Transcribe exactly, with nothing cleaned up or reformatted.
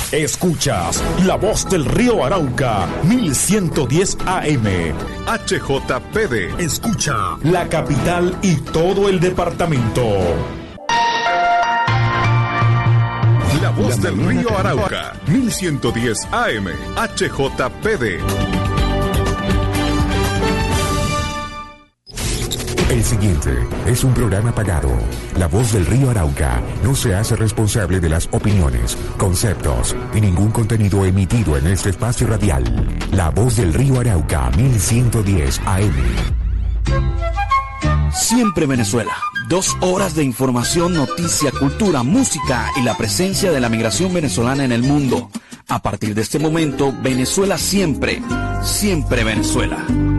Escuchas La Voz del Río Arauca, mil ciento diez A M. H J P D. Escucha la capital y todo el departamento. La Voz del Río Arauca, mil ciento diez A M. H J P D. El siguiente es un programa pagado. La Voz del Río Arauca no se hace responsable de las opiniones, conceptos y ningún contenido emitido en este espacio radial. La Voz del Río Arauca, mil ciento diez A M. Siempre Venezuela. Dos horas de información, noticia, cultura, música y la presencia de la migración venezolana en el mundo. A partir de este momento, Venezuela siempre, siempre Venezuela.